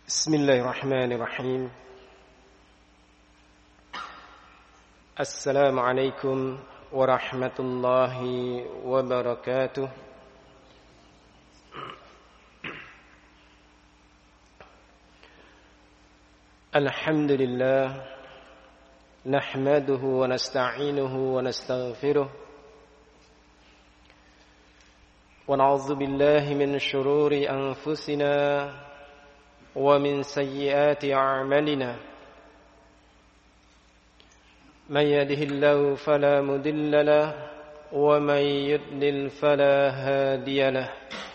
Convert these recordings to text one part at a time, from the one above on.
Bismillahirrahmanirrahim. Assalamualaikum warahmatullahi wabarakatuh. Alhamdulillah, nahmaduhu wa nasta'inuhu wa nastaghfiruh, wa na'udzu billahi min shururi anfusina ومن سيئات أعمالنا من يهده الله فلا مضل له ومن يضلل فلا هادي له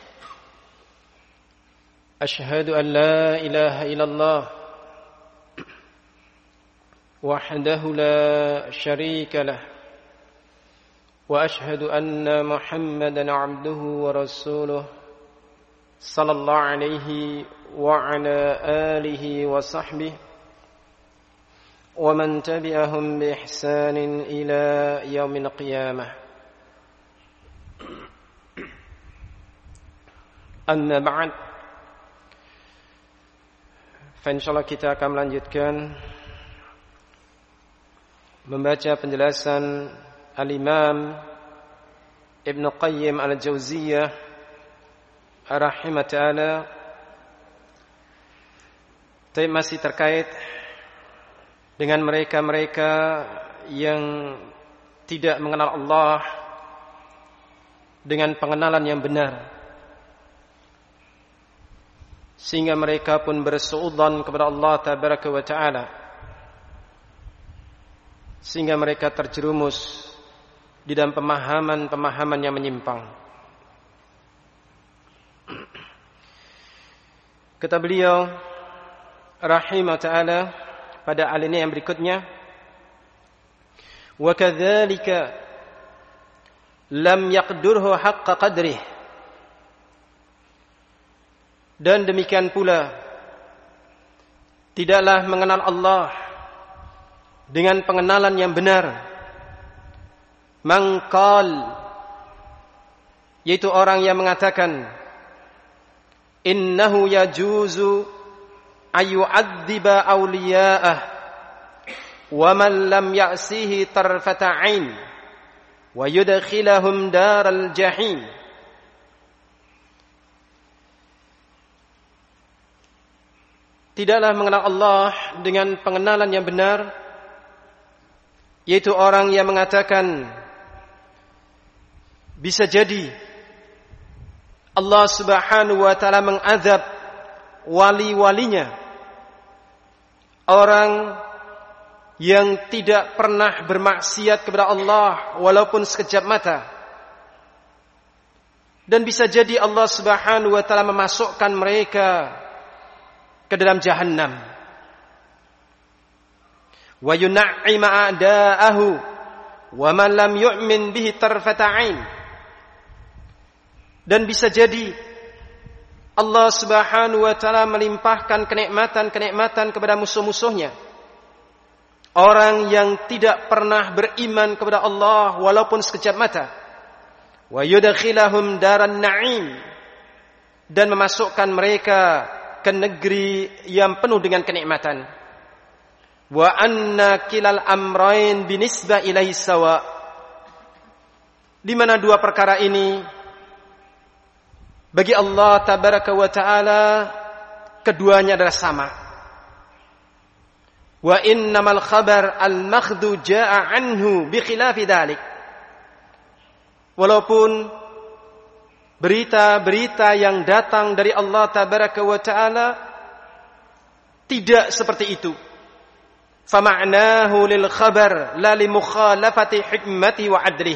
أشهد أن لا إله إلا الله وحده لا شريك له وأشهد أن محمدا عبده ورسوله صلى الله عليه وعلى آله وصحبه ومن تبعهم بإحسان إلى يوم القيامة. أما بعد, insyaallah kita akan melanjutkan membaca penjelasan Al-Imam Ibn Qayyim Al-Jauziyah rahimah ta'ala. Tapi masih terkait dengan mereka-mereka yang tidak mengenal Allah dengan pengenalan yang benar, sehingga mereka pun bersuudzon kepada Allah tabaraka wa ta'ala, sehingga mereka terjerumus di dalam pemahaman-pemahaman yang menyimpang. Kata beliau rahimah ta'ala pada alinea yang berikutnya, wa kadzalika lam yaqdurhu haqqa qadrih, dan demikian pula tidaklah mengenal Allah dengan pengenalan yang benar mangqal, yaitu orang yang mengatakan innahu yajuzu ayu'adziba awliya'ah wa man lam ya'sihi tarfata 'ain wa yudkhilahum daral jahim. Tidaklah mengenal Allah dengan pengenalan yang benar, yaitu orang yang mengatakan bisa jadi Allah subhanahu wa ta'ala mengazab wali-walinya, orang yang tidak pernah bermaksiat kepada Allah walaupun sekejap mata, dan bisa jadi Allah subhanahu wa ta'ala memasukkan mereka ke dalam jahannam. Wa yun'ima a'da'ahu wa man lam yu'min bihi tarfata 'ain, dan bisa jadi Allah subhanahu wa ta'ala melimpahkan kenikmatan-kenikmatan kepada musuh-musuhnya, orang yang tidak pernah beriman kepada Allah walaupun sekejap mata. Wa yudkhilahum daran na'im, dan memasukkan mereka ke negeri yang penuh dengan kenikmatan. Wa anna kilal amrayn binisbah ilaihi sawa, di mana dua perkara ini bagi Allah tabaraka wa ta'ala keduanya adalah sama. Wa innamal khabar al-makhdhu ja'a anhu bi khilafi dhalik, walaupun berita-berita yang datang dari Allah tabaraka wa ta'ala tidak seperti itu. Fama'nahu lil khabar la li mukhalafati hikmati wa adlih.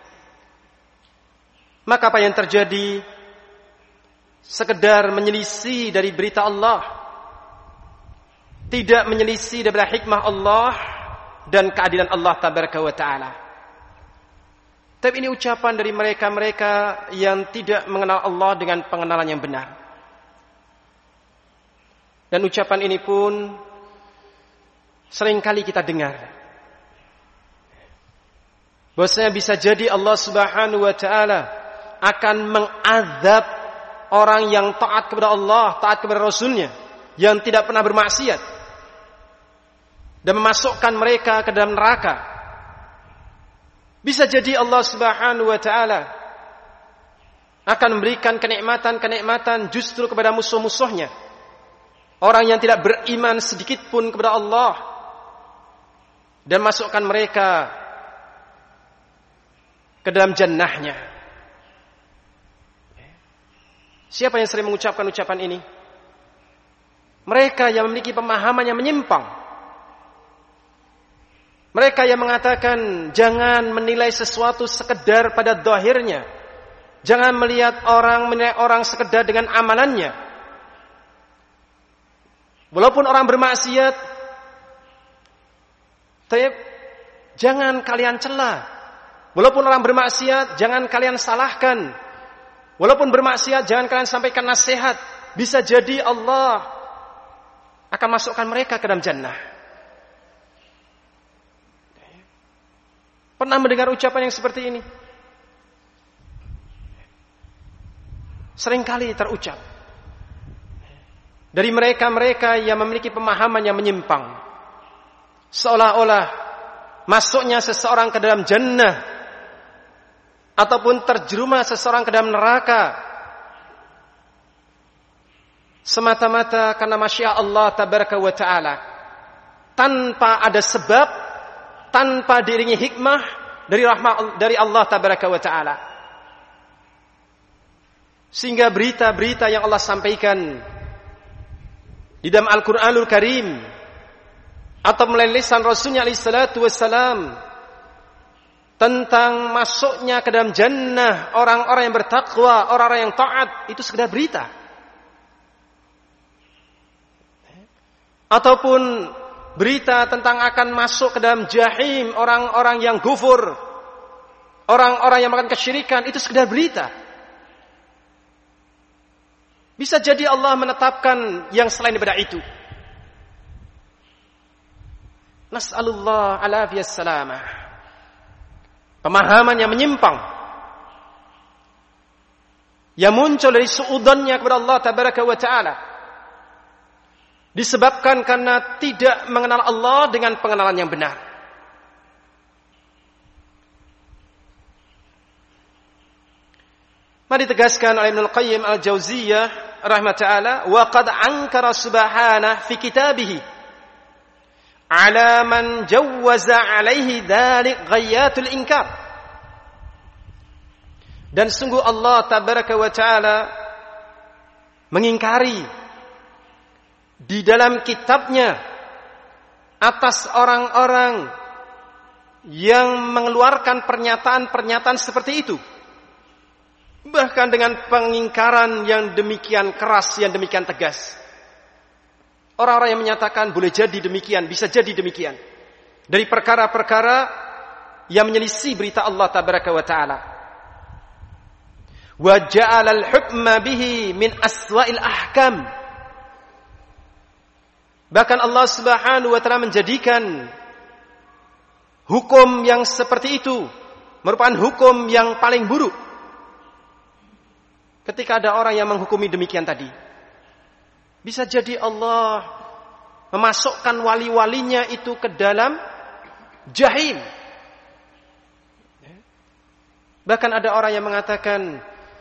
Maka apa yang terjadi sekedar menyelisih dari berita Allah, tidak menyelisih daripada hikmah Allah dan keadilan Allah tabaraka wa ta'ala. Tapi ini ucapan dari mereka-mereka yang tidak mengenal Allah dengan pengenalan yang benar. Dan ucapan ini pun seringkali kita dengar, bahwasanya bisa jadi Allah subhanahu wa ta'ala akan mengazab orang yang taat kepada Allah, taat kepada Rasulnya, yang tidak pernah bermaksiat dan memasukkan mereka ke dalam neraka. Bisa jadi Allah Subhanahu wa taala akan memberikan kenikmatan-kenikmatan justru kepada musuh-musuhnya, orang yang tidak beriman sedikit pun kepada Allah, dan masukkan mereka ke dalam jannahnya. Siapa yang sering mengucapkan ucapan ini? Mereka yang memiliki pemahaman yang menyimpang. Mereka yang mengatakan jangan menilai sesuatu sekedar pada zahirnya. Jangan menilai orang sekedar dengan amalannya. Walaupun orang bermaksiat, jangan kalian cela. Walaupun orang bermaksiat, jangan kalian salahkan. Walaupun bermaksiat, jangan kalian sampaikan nasihat. Bisa jadi Allah akan masukkan mereka ke dalam jannah. Pernah mendengar ucapan yang seperti ini? Seringkali terucap dari mereka-mereka yang memiliki pemahaman yang menyimpang, seolah-olah masuknya seseorang ke dalam jannah ataupun terjerumus seseorang ke dalam neraka semata-mata karena masya Allah tabaraka wa ta'ala, tanpa ada sebab, tanpa diiringi hikmah dari Allah tabaraka wa ta'ala. Sehingga berita-berita yang Allah sampaikan di dalam Al-Quranul Karim atau melalui lisan Rasulnya alaihi salatu wassalam tentang masuknya ke dalam jannah orang-orang yang bertakwa, orang-orang yang taat, itu sekedar berita. Ataupun berita tentang akan masuk ke dalam jahim orang-orang yang kufur, orang-orang yang melakukan kesyirikan, itu sekedar berita. Bisa jadi Allah menetapkan yang selain daripada itu. Nas'alullah alafiyas salamah. Pemahaman yang menyimpang yang muncul dari suudannya kepada Allah tabaraka wa ta'ala, disebabkan karena tidak mengenal Allah dengan pengenalan yang benar. Mari ditegaskan oleh Ibnu Al-Qayyim Al-Jauziyah rahimahullah, wa qad ankara subhanahu fi kitabih ala man jawwaza alaihi dzalik ghayatul inkar. Dan sungguh Allah tabaraka wa taala mengingkari di dalam kitabnya atas orang-orang yang mengeluarkan pernyataan-pernyataan seperti itu, bahkan dengan pengingkaran yang demikian keras, yang demikian tegas. Orang-orang yang menyatakan boleh jadi demikian, bisa jadi demikian, dari perkara-perkara yang menyelisih berita Allah tabaraka wa taala. Wa ja'ala al-hukma bihi min aswa'il ahkam. Bahkan Allah Subhanahu wa taala menjadikan hukum yang seperti itu merupakan hukum yang paling buruk. Ketika ada orang yang menghukumi demikian tadi, bisa jadi Allah memasukkan wali-walinya itu ke dalam jahim. Bahkan ada orang yang mengatakan,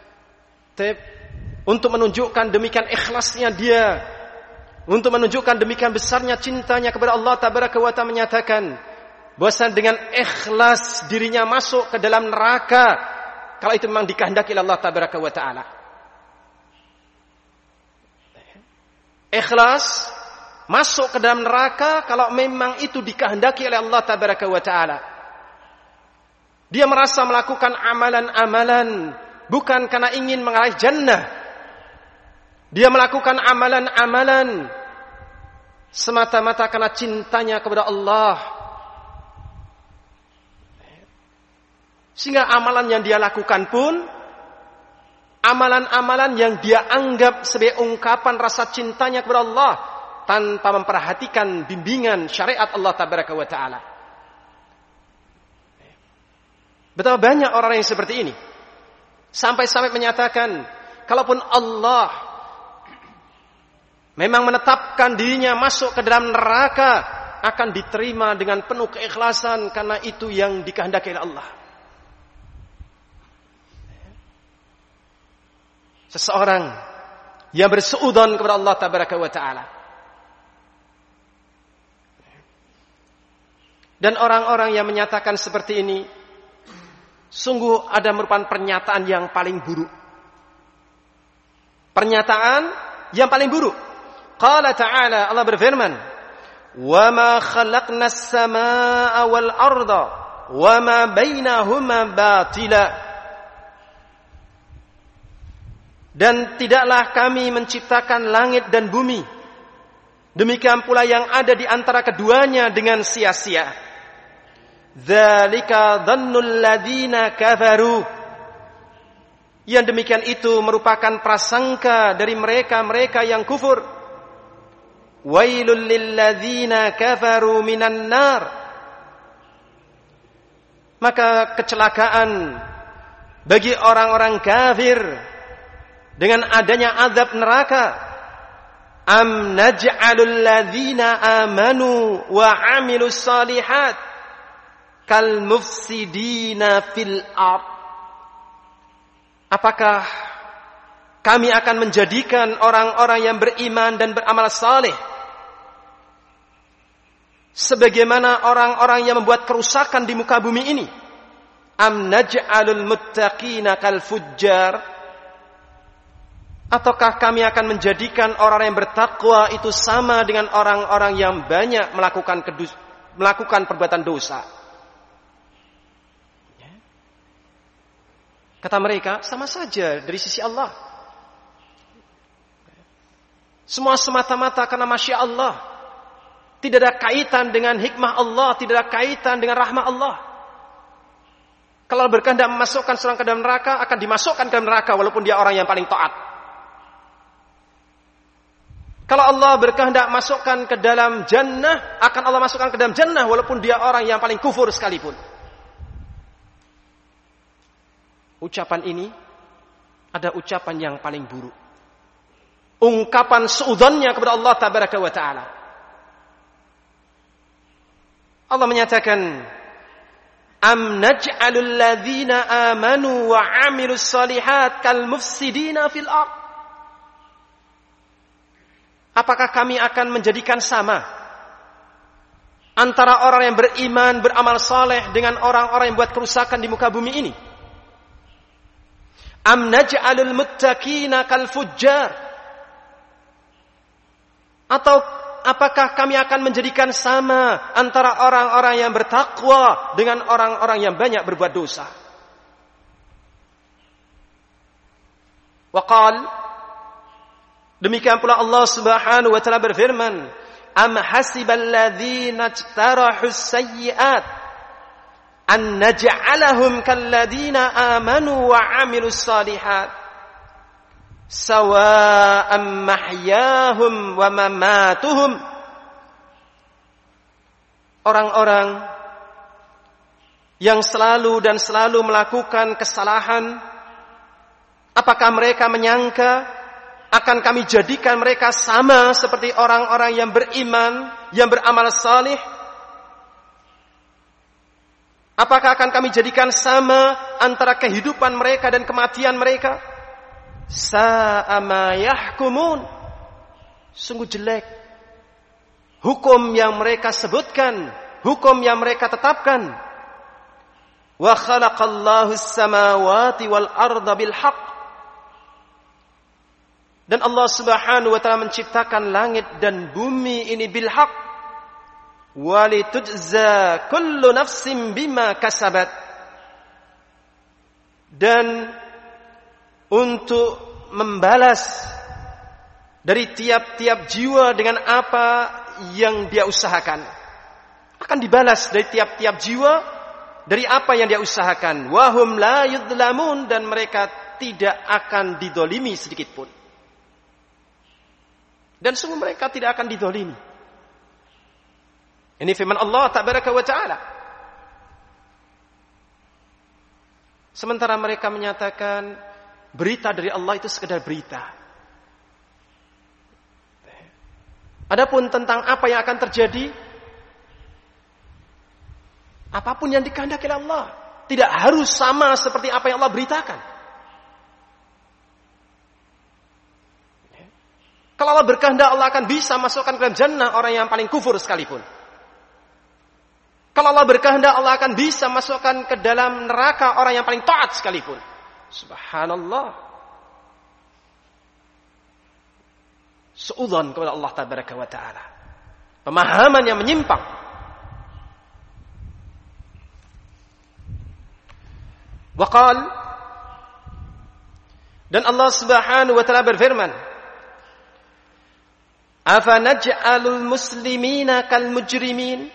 untuk menunjukkan demikian ikhlasnya dia, untuk menunjukkan demikian besarnya cintanya kepada Allah tabaraka wa ta'ala, menyatakan bahwa dengan ikhlas dirinya masuk ke dalam neraka kalau itu memang dikehendaki oleh Allah tabaraka wa ta'ala. Ikhlas masuk ke dalam neraka kalau memang itu dikehendaki oleh Allah tabaraka wa ta'ala. Dia merasa melakukan amalan-amalan bukan karena ingin meraih jannah. Dia melakukan amalan-amalan semata-mata karena cintanya kepada Allah. Sehingga amalan yang dia lakukan pun amalan-amalan yang dia anggap sebagai ungkapan rasa cintanya kepada Allah, tanpa memperhatikan bimbingan syariat Allah tabaraka wa ta'ala. Betapa banyak orang yang seperti ini, sampai-sampai menyatakan kalaupun Allah memang menetapkan dirinya masuk ke dalam neraka, akan diterima dengan penuh keikhlasan karena itu yang dikehendaki oleh Allah. Seseorang yang bersuudzon kepada Allah tabaraka wa taala. Dan orang-orang yang menyatakan seperti ini sungguh ada merupakan pernyataan yang paling buruk. Pernyataan yang paling buruk. Qala ta'ala, Allah berfirman, "Wa ma khalaqnas samaa'a wal arda wa ma bainahuma batila." Dan tidaklah kami menciptakan langit dan bumi, demikian pula yang ada di antara keduanya dengan sia-sia. Dzalika dhannul ladzina kafaru. Yang demikian itu merupakan prasangka dari mereka-mereka yang kufur. Wailul lil ladzina kafaru minan nar. Maka kecelakaan bagi orang-orang kafir dengan adanya azab neraka. Am naj'alul ladzina amanu wa 'amilus shalihat kal mufsidina fil ard. Apakah kami akan menjadikan orang-orang yang beriman dan beramal saleh sebagaimana orang-orang yang membuat kerusakan di muka bumi ini? Am naj'alul muttaqina kal fujjar. Ataukah kami akan menjadikan orang yang bertakwa itu sama dengan orang-orang yang banyak melakukan perbuatan dosa? Kata mereka, sama saja dari sisi Allah. Semua semata-mata karena masya Allah. Tidak ada kaitan dengan hikmah Allah, tidak ada kaitan dengan rahmah Allah. Kalau berkehendak memasukkan seorang ke dalam neraka, akan dimasukkan ke dalam neraka walaupun dia orang yang paling taat. Kalau Allah berkehendak masukkan ke dalam jannah, akan Allah masukkan ke dalam jannah walaupun dia orang yang paling kufur sekalipun. Ucapan ini ada ucapan yang paling buruk. Ungkapan suudzonnya kepada Allah tabaraka wa taala. Allah menyatakan, "Am naj'alul ladzina amanu wa 'amilus shalihat kal mufsidina fil ard." Apakah kami akan menjadikan sama antara orang yang beriman, beramal saleh dengan orang-orang yang buat kerusakan di muka bumi ini? Am naj'alul muttaqina kal fujjar? Atau apakah kami akan menjadikan sama antara orang-orang yang bertakwa dengan orang-orang yang banyak berbuat dosa? Wa qala, demikian pula Allah Subhanahu wa taala berfirman, "Am hasibal ladzina ijtarahus sayyi'at an naj'alahum kal ladzina amanu wa 'amilus shalihat sawa'an mahyahum wa mamatuhum." Orang-orang yang selalu melakukan kesalahan, apakah mereka menyangka akan kami jadikan mereka sama seperti orang-orang yang beriman, yang beramal salih? Apakah akan kami jadikan sama antara kehidupan mereka dan kematian mereka? Sa'a ma yahkumun. Sungguh jelek hukum yang mereka sebutkan, hukum yang mereka tetapkan. Wa khalaqallahu as-samawati wal arda bil haqq. Dan Allah Subhanahu wa taala menciptakan langit dan bumi ini bil haq. Wa litujza kullu nafsin bima kasabat. Dan untuk membalas dari tiap-tiap jiwa dengan apa yang dia usahakan. Akan dibalas dari tiap-tiap jiwa dari apa yang dia usahakan. Wa hum la yudlamun, dan mereka tidak akan didolimi sedikit pun. Dan sungguh mereka tidak akan dizalimi. Ini firman Allah tabaraka wa ta'ala. Sementara mereka menyatakan berita dari Allah itu sekedar berita. Adapun tentang apa yang akan terjadi, apapun yang dikehendaki oleh Allah, tidak harus sama seperti apa yang Allah beritakan. Kalau Allah berkehendak, Allah akan bisa masukkan ke dalam jannah orang yang paling kufur sekalipun. Kalau Allah berkehendak, Allah akan bisa masukkan ke dalam neraka orang yang paling taat sekalipun. Subhanallah. Suudzon kepada Allah tabaraka wa ta'ala. Pemahaman yang menyimpang. Waqal, dan Allah subhanahu wa ta'ala berfirman, afanaj'alul muslimina kal mujrimin?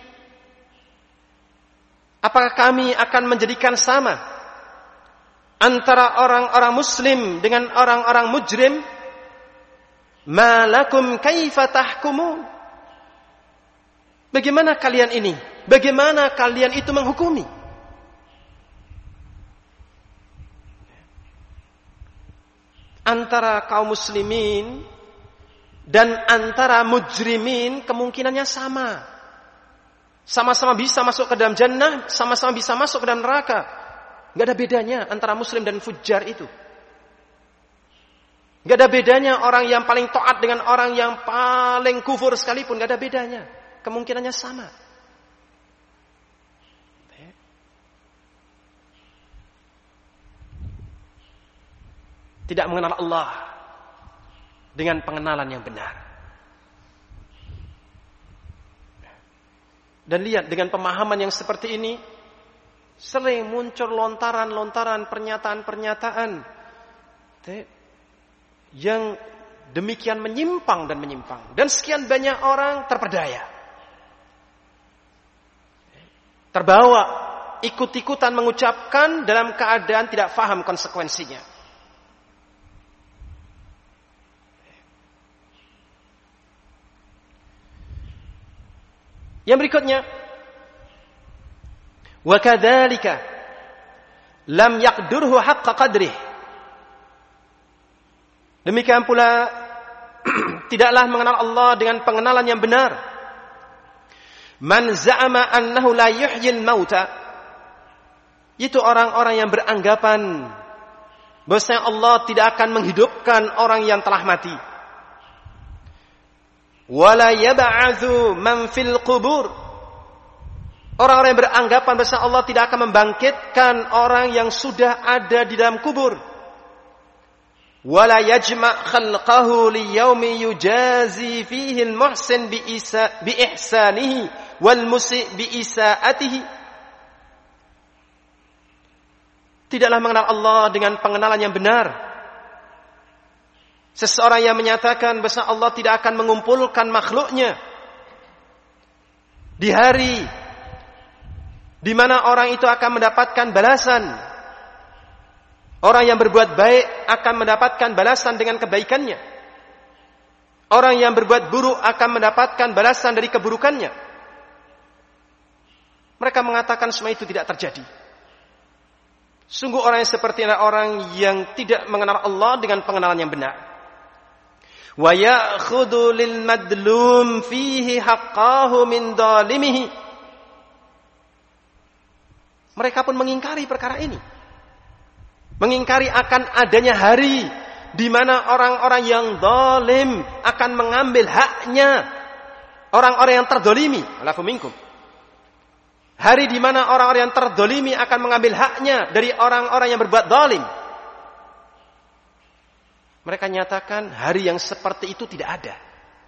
Apakah kami akan menjadikan sama antara orang-orang muslim dengan orang-orang mujrim? Ma lakum kaifa tahkumun? Bagaimana kalian ini? Bagaimana kalian itu menghukumi? Antara kaum muslimin dan antara mujrimin kemungkinannya sama. Sama-sama bisa masuk ke dalam jannah, sama-sama bisa masuk ke dalam neraka. Gak ada bedanya antara muslim dan fujjar itu. Gak ada bedanya orang yang paling taat dengan orang yang paling kufur sekalipun. Gak ada bedanya. Kemungkinannya sama. Tidak mengenal Allah dengan pengenalan yang benar. Dan lihat, dengan pemahaman yang seperti ini, sering muncul lontaran-lontaran pernyataan-pernyataan yang demikian menyimpang dan menyimpang. Dan sekian banyak orang terperdaya. Terbawa, ikut-ikutan mengucapkan dalam keadaan tidak faham konsekuensinya. Yang berikutnya, wa kadzalika lam yaqdurhu haqqa qadrih. Demikian pula tidaklah mengenal Allah dengan pengenalan yang benar. Man za'ama annahu la yuhyil mauta, itu orang-orang yang beranggapan bahwasanya Allah tidak akan menghidupkan orang yang telah mati. Wala yab'atsu man fil qubur, orang-orang yang beranggapan bahwa Allah tidak akan membangkitkan orang yang sudah ada di dalam kubur. Wala yajma' khalqahu liyaumi yujazi fihi al-muhsin bi ihsanihi wal musi' bi isaatihi. Tidaklah mengenal Allah dengan pengenalan yang benar. Seseorang yang menyatakan bahwa Allah tidak akan mengumpulkan makhluknya di hari di mana orang itu akan mendapatkan balasan. Orang yang berbuat baik akan mendapatkan balasan dengan kebaikannya. Orang yang berbuat buruk akan mendapatkan balasan dari keburukannya. Mereka mengatakan semua itu tidak terjadi. Sungguh orang yang seperti ini orang yang tidak mengenal Allah dengan pengenalan yang benar. Wa ya'khudhu lil madlum fihi haqqahu min dhalimihi. Mereka pun mengingkari perkara ini. Mengingkari akan adanya hari di mana orang-orang yang zalim akan mengambil haknya orang-orang yang terdolimi. Alafu minkum. Hari di mana orang-orang yang terdolimi akan mengambil haknya dari orang-orang yang berbuat zalim. Mereka nyatakan hari yang seperti itu tidak ada.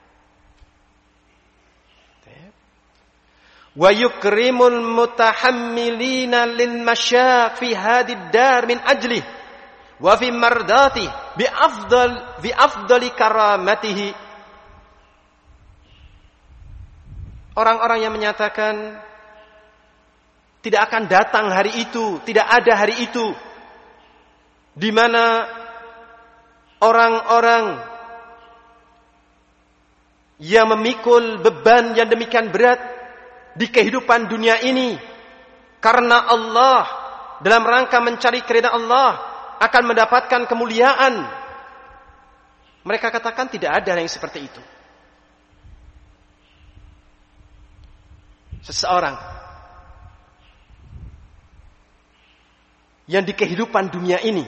Wa yukrimul mutahammilina lil masyaq fi hadid dar min ajli wa fi mardati bi afdali karamatihi. Orang-orang yang menyatakan tidak akan datang hari itu, tidak ada hari itu di mana orang-orang yang memikul beban yang demikian berat di kehidupan dunia ini karena Allah, dalam rangka mencari keridhaan Allah, akan mendapatkan kemuliaan. Mereka katakan tidak ada yang seperti itu. seseorang yang di kehidupan dunia ini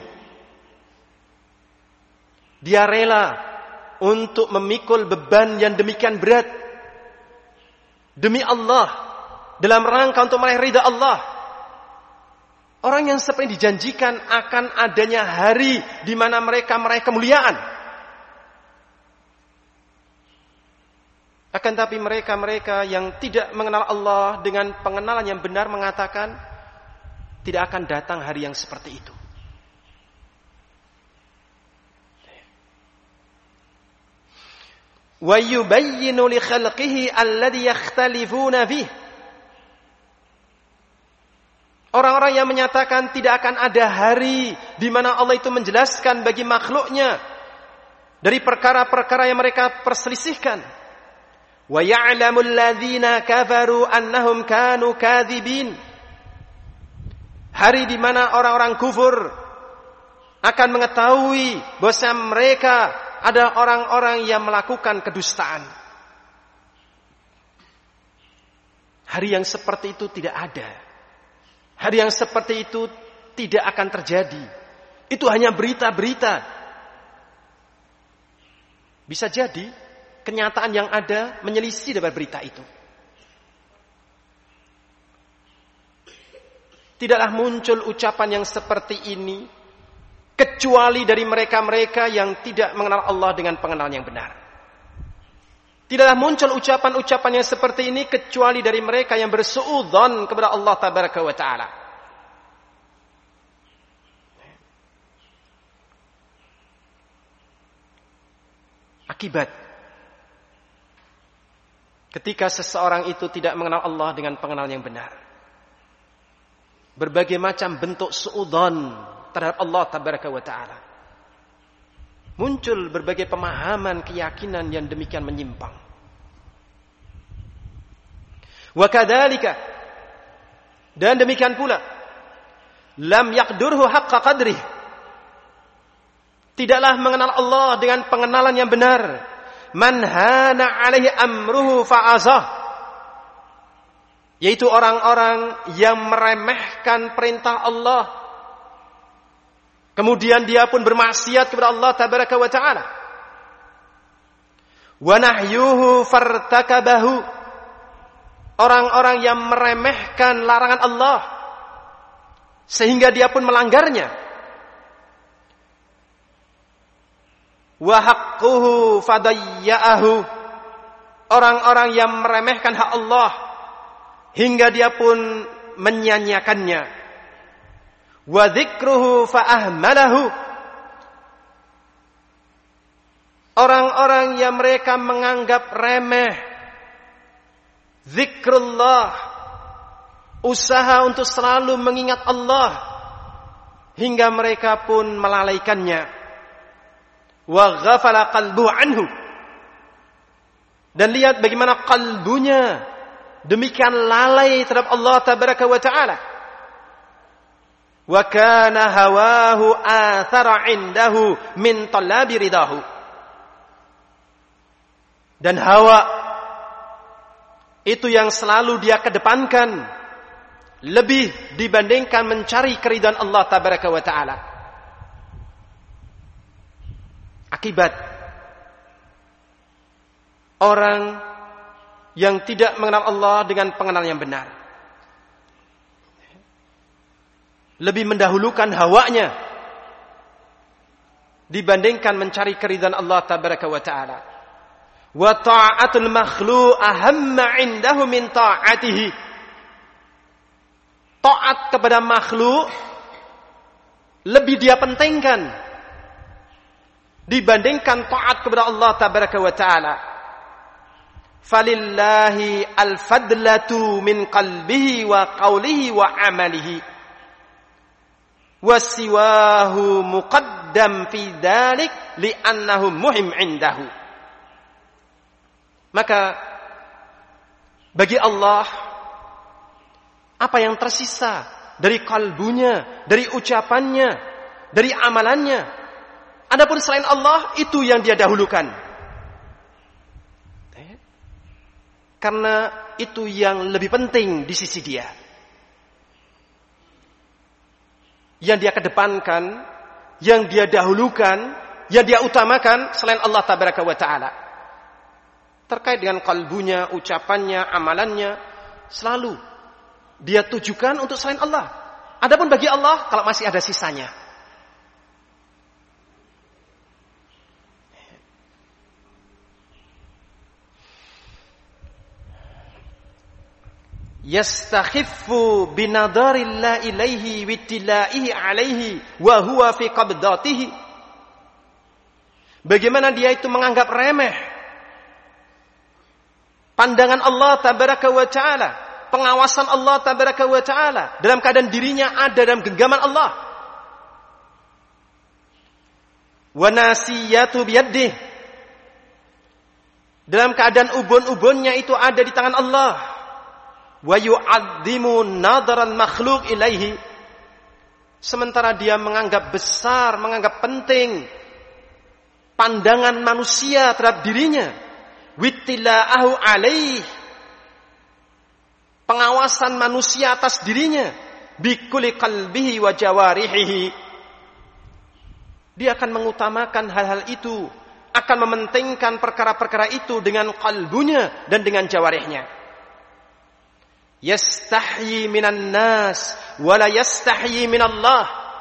dia rela untuk memikul beban yang demikian berat demi Allah, dalam rangka untuk meraih ridha Allah. Orang yang seperti dijanjikan akan adanya hari di mana mereka meraih kemuliaan. Akan tapi mereka yang tidak mengenal Allah dengan pengenalan yang benar mengatakan tidak akan datang hari yang seperti itu. Wa yubayyinu li khalqihi alladhi yakhtalifuna fihi. Orang-orang yang menyatakan tidak akan ada hari di mana Allah itu menjelaskan bagi makhluknya dari perkara-perkara yang mereka perselisihkan. Wa ya'lamul ladzina kafaru annahum kanu kadzibin. Hari di mana orang-orang kufur akan mengetahui bahwa mereka ada orang-orang yang melakukan kedustaan. Hari yang seperti itu tidak ada. Hari yang seperti itu tidak akan terjadi. Itu hanya berita-berita. Bisa jadi kenyataan yang ada menyelisih dari berita itu. Tidaklah muncul ucapan yang seperti ini kecuali dari mereka-mereka yang tidak mengenal Allah dengan pengenalan yang benar. Tidaklah muncul ucapan-ucapan yang seperti ini kecuali dari mereka yang bersuudzon kepada Allah Tabaraka wa Ta'ala. Akibat ketika seseorang itu tidak mengenal Allah dengan pengenalan yang benar, berbagai macam bentuk suudzon terhadap Allah Tabaraka wa Ta'ala. Muncul berbagai pemahaman keyakinan yang demikian menyimpang. Wa kadzalika, dan demikian pula lam yaqdurhu haqqa qadrih. Tidaklah mengenal Allah dengan pengenalan yang benar. Man hana alaihi amruhu fa'azah. Yaitu orang-orang yang meremehkan perintah Allah, kemudian dia pun bermaksiat kepada Allah Tabaraka wa Ta'ala. Wa nahyuhu fartakabahu. Orang-orang yang meremehkan larangan Allah sehingga dia pun melanggarnya. Wa haqquhu fadayya'ahu. Orang-orang yang meremehkan hak Allah hingga dia pun menyanyiakannya. Wa dzikruhu fa'ahmalahu. Orang-orang yang mereka menganggap remeh zikrullah, usaha untuk selalu mengingat Allah, hingga mereka pun melalaikannya. Wa ghafala qalbuhu anhu. Dan lihat bagaimana kalbunya demikian lalai terhadap Allah Tabaraka wa Ta'ala. Wa kana hawahu athara indahu min talabi ridahu. Dan hawa itu yang selalu dia kedepankan lebih dibandingkan mencari keridhaan Allah Tabaraka wa Ta'ala. Akibat orang yang tidak mengenal Allah dengan pengenalan yang benar, lebih mendahulukan hawanya dibandingkan mencari keridhaan Allah Tabaraka wa Ta'ala. Wa ta'atul makhluq ahamma indahu min ta'atihi. Taat kepada makhluk lebih dia pentingkan dibandingkan taat kepada Allah Tabaraka wa Ta'ala. Falillahi al-fadlatu min qalbihi wa qawlihi wa amalihi. Wa siwahu muqaddam fi dhalik li'annahu muhim indahu. Maka bagi Allah apa yang tersisa dari kalbunya, dari ucapannya, dari amalannya, adapun selain Allah itu yang dia dahulukan. Karena itu yang lebih penting di sisi dia. Yang dia kedepankan, yang dia dahulukan, yang dia utamakan selain Allah Tabaraka wa Ta'ala. Terkait dengan kalbunya, ucapannya, amalannya, selalu dia tujukan untuk selain Allah. Adapun bagi Allah, kalau masih ada sisanya. Yastakhiffu binadarillah ilaihi wittilaihi alaihi wa huwa fi qabdatihi. Bagaimana dia itu menganggap remeh pandangan Allah Tabaraka wa Ta'ala, pengawasan Allah Tabaraka wa Ta'ala, dalam keadaan dirinya ada dalam genggaman Allah. Wa nasiyatu biyadihi, dalam keadaan ubun-ubunnya itu ada di tangan Allah. Wa yu'azzimu nadaral makhluk ilaihi, sementara dia menganggap besar, menganggap penting pandangan manusia terhadap dirinya. Wittila'ahu alaih, pengawasan manusia atas dirinya. Bikulli qalbihi wa jawarihihi, dia akan mengutamakan hal-hal itu, akan mementingkan perkara-perkara itu dengan kalbunya dan dengan jawarihnya. Yastahyi minan nas wa la yastahyi minallah.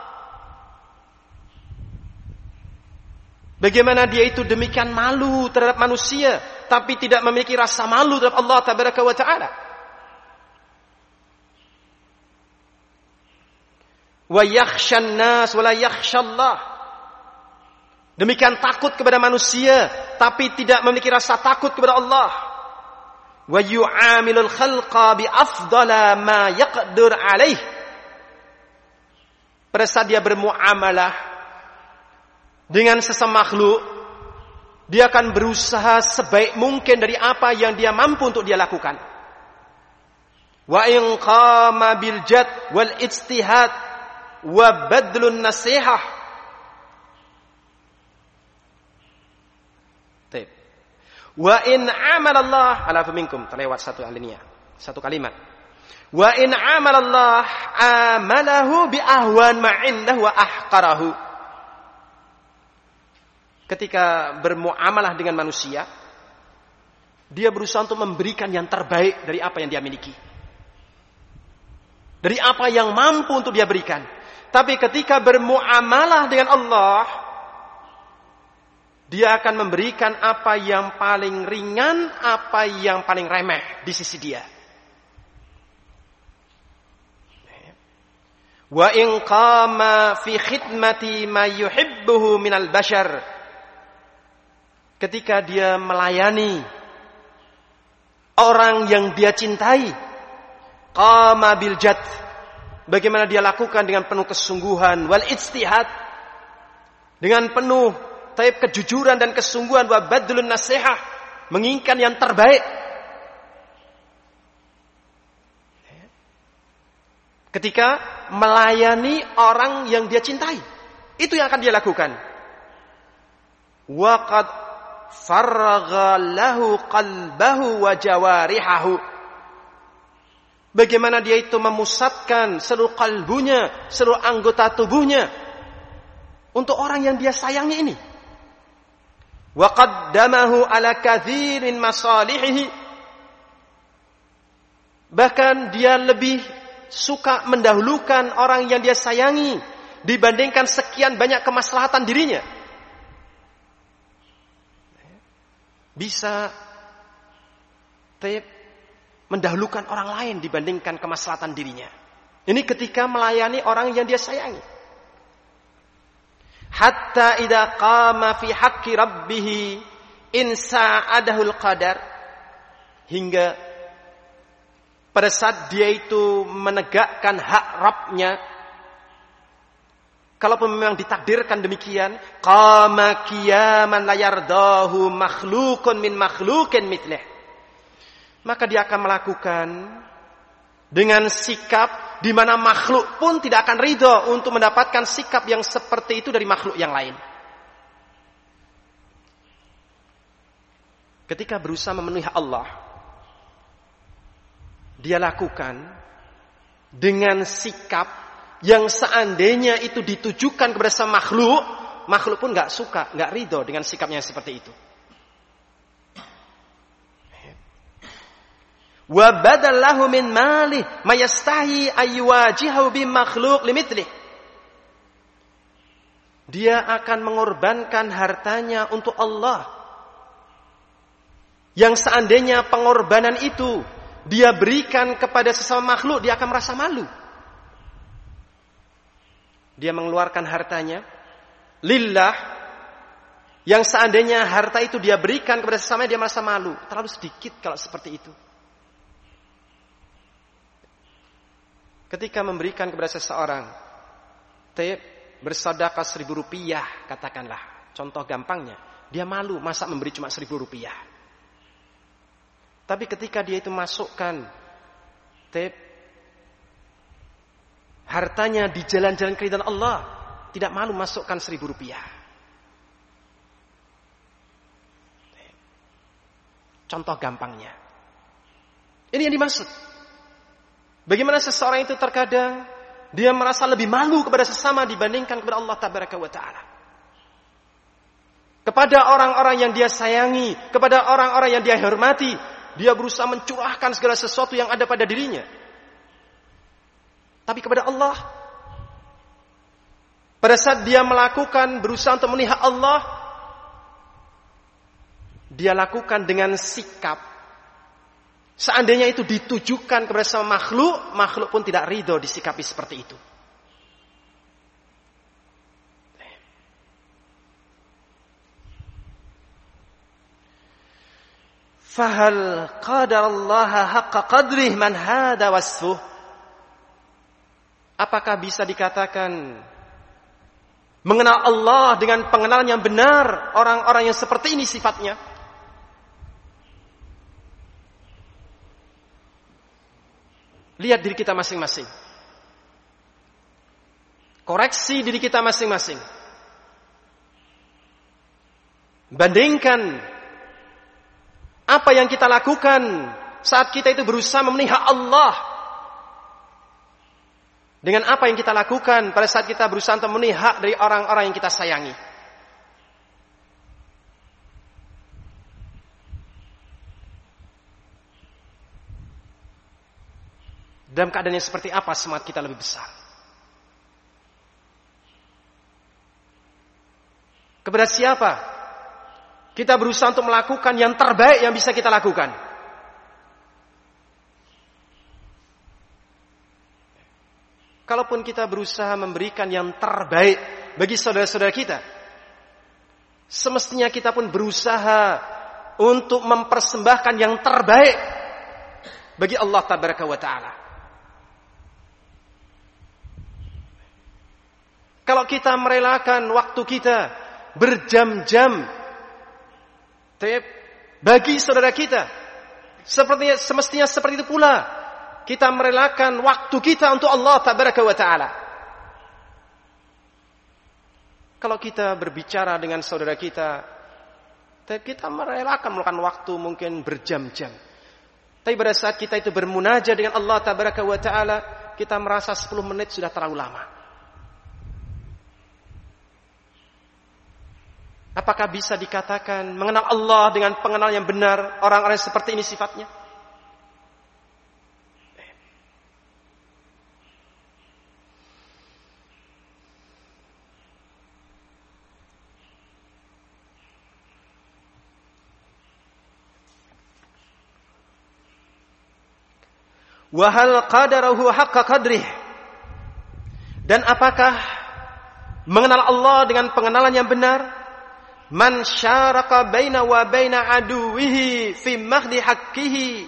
Bagaimana dia itu demikian malu terhadap manusia, tapi tidak memiliki rasa malu terhadap Allah Tabaraka wa Ta'ala. Wa yakhshan nas wa la yakhshallah. Demikian takut kepada manusia, tapi tidak memiliki rasa takut kepada Allah. Wa yu'amilul khalqa bi afdala ma yaqdur alaih. Pada saat dia bermuamalah dengan sesama makhluk, dia akan berusaha sebaik mungkin dari apa yang dia mampu untuk dia lakukan. Wa in qama bil jad wal ijtihad wa badlun nasihah. Wa in amalallah ala faminkum, terlewat satu alinea, satu kalimat. Wa in amalallah amalahu bi ahwan ma indahu wa ahqarahu. Ketika bermuamalah dengan manusia, dia berusaha untuk memberikan yang terbaik dari apa yang dia miliki, dari apa yang mampu untuk dia berikan. Tapi ketika bermuamalah dengan Allah, dia akan memberikan apa yang paling ringan, apa yang paling remeh di sisi dia. Wa in qama fi khidmati ma yuhibbuhu minal bashar. Ketika dia melayani orang yang dia cintai, qama bil jad. Bagaimana dia lakukan dengan penuh kesungguhan, wal ijtihad, dengan penuh kejujuran dan kesungguhan, wa badlun nasihah, menginginkan yang terbaik. Ketika melayani orang yang dia cintai, itu yang akan dia lakukan. Wa qad faragha lahu qalbahu wa jawarihahu. Bagaimana dia itu memusatkan seluruh kalbunya, seluruh anggota tubuhnya untuk orang yang dia sayangi ini. Wa qaddamahu ala katsirin masalihihi. Bahkan dia lebih suka mendahulukan orang yang dia sayangi dibandingkan sekian banyak kemaslahatan dirinya. Bisa mendahulukan orang lain dibandingkan kemaslahatan dirinya. Ini ketika melayani orang yang dia sayangi. Hatta idza qama fi haqqi rabbih in sa'adahul qadar, hingga pada saat dia itu menegakkan hak Rabbnya, kalaupun memang ditakdirkan demikian, qama qiyaman la yardahu makhlukun min makhlukin mithlih, maka dia akan melakukan dengan sikap di mana makhluk pun tidak akan ridho untuk mendapatkan sikap yang seperti itu dari makhluk yang lain. Ketika berusaha memenuhi Allah, dia lakukan dengan sikap yang seandainya itu ditujukan kepada sama makhluk pun nggak suka, nggak ridho dengan sikapnya seperti itu. Wa badallahu min malih mayastahi aywajihu bi makhluk limithlihi. Dia akan mengorbankan hartanya untuk Allah. Yang seandainya pengorbanan itu dia berikan kepada sesama makhluk, dia akan merasa malu. Dia mengeluarkan hartanya lillah, yang seandainya harta itu dia berikan kepada sesama, dia merasa malu. Terlalu sedikit kalau seperti itu. Ketika memberikan kepada seseorang, bersedekah 1.000 rupiah, katakanlah, contoh gampangnya, dia malu masa memberi cuma 1.000 rupiah. Tapi ketika dia itu masukkan hartanya di jalan-jalan keridhaan Allah, tidak malu masukkan 1.000 rupiah. Contoh gampangnya. Ini yang dimaksud. Bagaimana seseorang itu terkadang dia merasa lebih malu kepada sesama dibandingkan kepada Allah Tabaraka wa Ta'ala. Kepada orang-orang yang dia sayangi, kepada orang-orang yang dia hormati, dia berusaha mencurahkan segala sesuatu yang ada pada dirinya. Tapi kepada Allah, pada saat dia melakukan, berusaha untuk melihat Allah, dia lakukan dengan sikap seandainya itu ditujukan kepada sama makhluk pun tidak ridho disikapi seperti itu. Fahal qadarallaha haqqa qadrih man hada wasfuh. Apakah bisa dikatakan mengenal Allah dengan pengenalan yang benar orang-orang yang seperti ini sifatnya? Lihat diri kita masing-masing. Koreksi diri kita masing-masing. Bandingkan apa yang kita lakukan saat kita itu berusaha memelihat Allah dengan apa yang kita lakukan pada saat kita berusaha untuk memelihat dari orang-orang yang kita sayangi. Dalam keadaan yang seperti apa semangat kita lebih besar? Kepada siapa kita berusaha untuk melakukan yang terbaik yang bisa kita lakukan? Kalaupun kita berusaha memberikan yang terbaik bagi saudara-saudara kita, semestinya kita pun berusaha untuk mempersembahkan yang terbaik bagi Allah Tabaraka wa Ta'ala. Kalau kita merelakan waktu kita berjam-jam bagi saudara kita, semestinya seperti itu pula kita merelakan waktu kita untuk Allah Tabaraka wa Ta'ala. Kalau kita berbicara dengan saudara kita merelakan melakukan waktu mungkin berjam-jam. Tapi pada saat kita itu bermunajat dengan Allah Tabaraka wa Ta'ala, kita merasa 10 menit sudah terlalu lama. Apakah bisa dikatakan mengenal Allah dengan pengenalan yang benar orang-orang seperti ini sifatnya? Wa hal qadarahu haqqa qadrih. Dan apakah mengenal Allah dengan pengenalan yang benar? Man syaraka baina wa baina aduwihi fi makhdi haqqihi.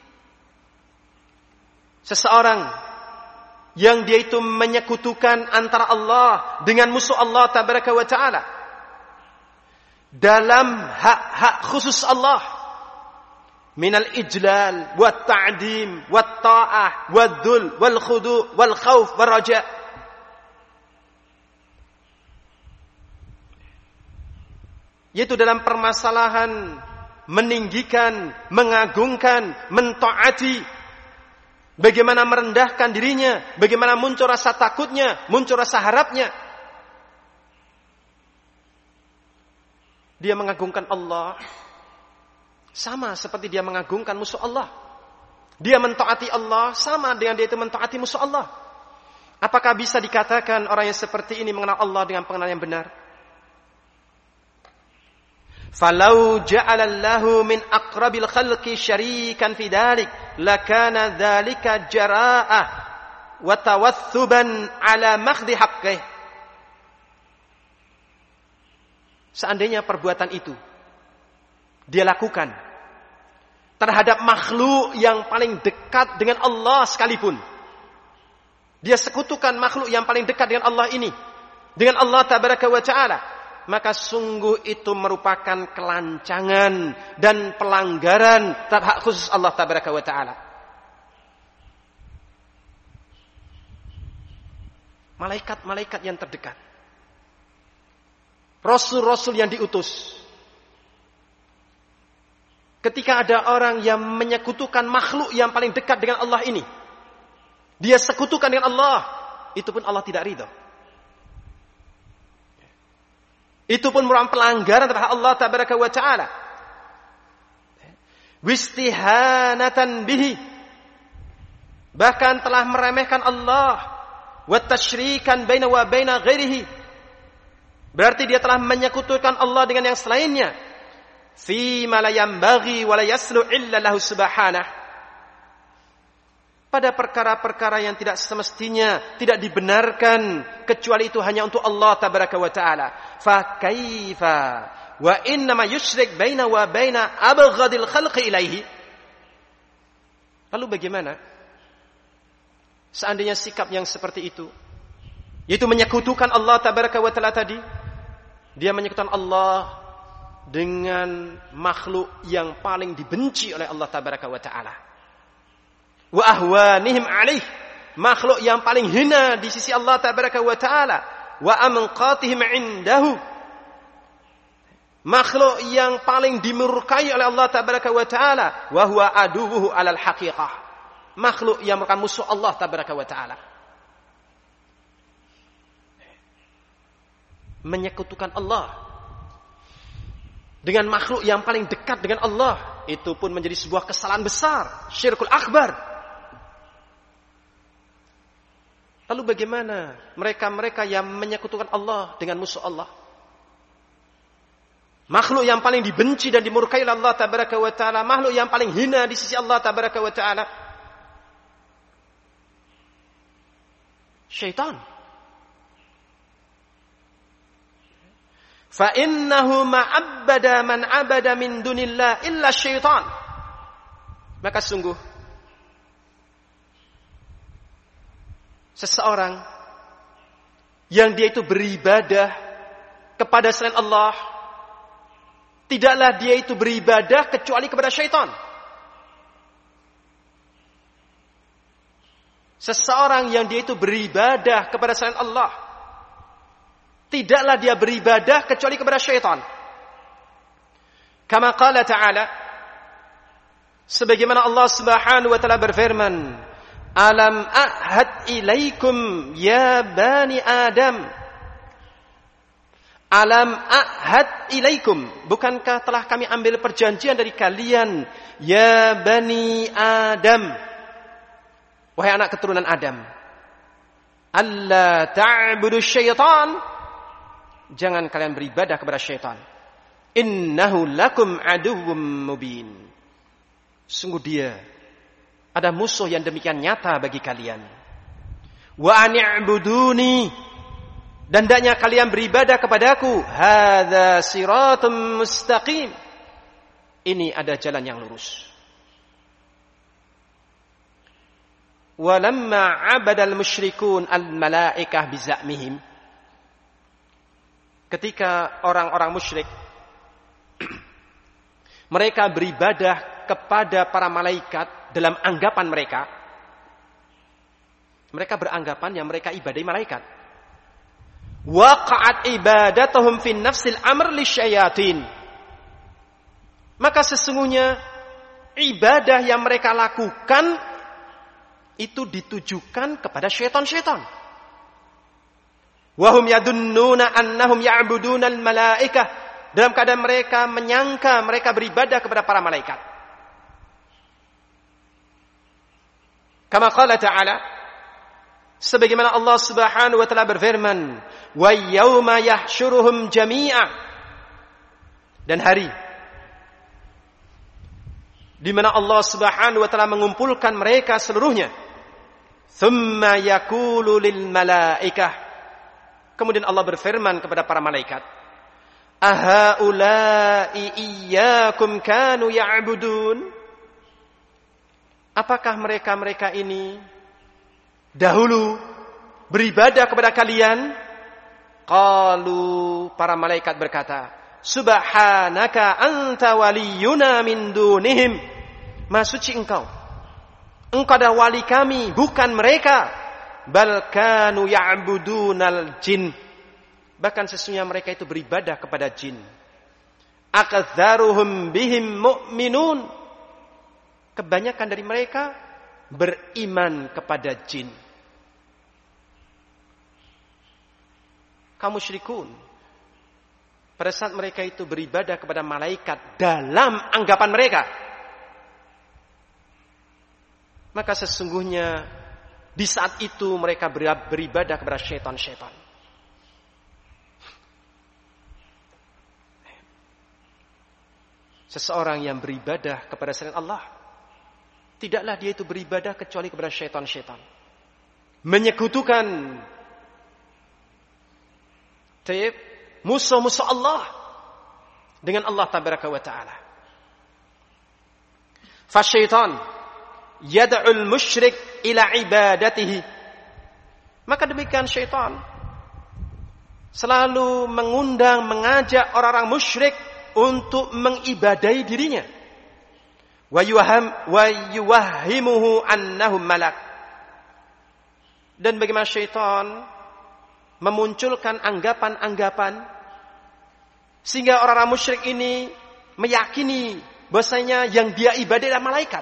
Seseorang yang dia itu menyekutukan antara Allah dengan musuh Allah Tabaraka wa Ta'ala dalam hak-hak khusus Allah, minal ijlal wat ta'dim wat ta'ah wad dhul wal khudu wal khauf war raja. Yaitu dalam permasalahan meninggikan, mengagungkan, mentaati bagaimana merendahkan dirinya, bagaimana muncul rasa takutnya, muncul rasa harapnya. Dia mengagungkan Allah sama seperti dia mengagungkan musuh Allah. Dia mentaati Allah sama dengan dia itu mentaati musuh Allah. Apakah bisa dikatakan orang yang seperti ini mengenal Allah dengan pengenalan yang benar? Falau ja'alallahu min aqrabil khalqi syarikan fi dzalik lakana dzalika jara'ah wa tawathuban ala makhdhi haqqih. Seandainya perbuatan itu dia lakukan terhadap makhluk yang paling dekat dengan Allah sekalipun, dia sekutukan makhluk yang paling dekat dengan Allah ini, dengan Allah tabaraka wa ta'ala, maka sungguh itu merupakan kelancangan dan pelanggaran terhadap hak khusus Allah tabaraka wa ta'ala. Malaikat-malaikat yang terdekat, rasul-rasul yang diutus, ketika ada orang yang menyekutukan makhluk yang paling dekat dengan Allah ini, dia sekutukan dengan Allah, itu pun Allah tidak ridha. Itu pun merupakan pelanggaran terhadap Allah tabaraka wa ta'ala. Wistihanatan bihi, bahkan telah meremehkan Allah, wa tasyrikan baina wa baina ghairihi, berarti dia telah menyekutukan Allah dengan yang selainnya. Fi ma la yanbaghi wa la yaslu illa lahu subhanahu, pada perkara-perkara yang tidak semestinya, tidak dibenarkan kecuali itu hanya untuk Allah tabaraka wa ta'ala. Fa kaifa wa innama yusyrik baina wa baina abghadil khalqi ilaihi. Lalu bagaimana seandainya sikap yang seperti itu, yaitu menyekutukan Allah tabaraka wa ta'ala tadi, dia menyekutukan Allah dengan makhluk yang paling dibenci oleh Allah tabaraka wa ta'ala, wa ahwanihim alaih, makhluk yang paling hina di sisi Allah tabaraka wa ta'ala, wa amqatihim indahu, makhluk yang paling dimurkai oleh Allah tabaraka wa ta'ala, wa huwa aduwuhu alal haqiqah, makhluk yang merupakan musuh Allah tabaraka wa ta'ala. Menyekutukan Allah dengan makhluk yang paling dekat dengan Allah, itu pun menjadi sebuah kesalahan besar, syirkul akbar. Lalu bagaimana mereka-mereka yang menyekutukan Allah dengan musuh Allah, makhluk yang paling dibenci dan dimurkai oleh Allah tabaraka wa ta'ala, makhluk yang paling hina di sisi Allah tabaraka wa ta'ala? Syaitan. Fa innahu ma'abbada man abada min dunillah illa syaitan. Maka sungguh seseorang yang dia itu beribadah kepada selain Allah, tidaklah dia itu beribadah kecuali kepada syaitan. Seseorang yang dia itu beribadah kepada selain Allah, tidaklah dia beribadah kecuali kepada syaitan. Kama qala ta'ala, sebagaimana Allah Subhanahu wa ta'ala berfirman, alam ahad ilaikum ya bani Adam. Alam ahad ilaikum, bukankah telah kami ambil perjanjian dari kalian, ya bani Adam, wahai anak keturunan Adam, alla ta'budu syaitan, jangan kalian beribadah kepada syaitan, innahu lakum aduwwum mubin, sungguh dia ada musuh yang demikian nyata bagi kalian. Wa ani'buduni, dan hendaknya kalian beribadah kepadaku. Hadza siratum mustaqim, ini ada jalan yang lurus. Walamma 'abadal musyrikun al-malaikah bizamihim, ketika orang-orang musyrik mereka beribadah kepada para malaikat dalam anggapan mereka, mereka beranggapan yang mereka ibadahi malaikat. Waqa'at ibadatuhum fi nafsil amr lisyayatin, maka sesungguhnya ibadah yang mereka lakukan itu ditujukan kepada syaitan-syaitan. Wa hum yadunnuna annahum ya'buduna al-malaikah, dalam keadaan mereka menyangka mereka beribadah kepada para malaikat. Kama qala ta'ala, sebagaimana Allah Subhanahu wa taala berfirman, wa yauma yahsyuruhum jami'a, dan hari di mana Allah Subhanahu wa taala mengumpulkan mereka seluruhnya. Thumma yaqulu lil malaikah, kemudian Allah berfirman kepada para malaikat, ahaula'i iyyakum kanu ya'budun, apakah mereka ini dahulu beribadah kepada kalian? Qalu, para malaikat berkata, subhanaka anta waliyuna min dunihim, maha suci engkau adalah wali kami, bukan mereka. Bal kanu ya'budunal jin, bahkan sesungguhnya mereka itu beribadah kepada jin. Akatsaruhum bihim mu'minun, kebanyakan dari mereka beriman kepada jin. Kaum musyrikun, pada saat mereka itu beribadah kepada malaikat dalam anggapan mereka, maka sesungguhnya di saat itu mereka beribadah kepada syaitan-syaitan. Seseorang yang beribadah kepada selain Allah, tidaklah dia itu beribadah kecuali kepada syaitan-syaitan. Menyekutukan musuh-musuh Allah dengan Allah tabaraka wa ta'ala. Fasyaitan yad'ul musyrik ila ibadatihi, maka demikian syaitan selalu mengajak orang-orang musyrik untuk mengibadahi dirinya. Wa yuwahhimuhu annahum malak, dan bagaimana syaitan memunculkan anggapan-anggapan sehingga orang-orang musyrik ini meyakini bahwasanya yang dia ibadah adalah malaikat.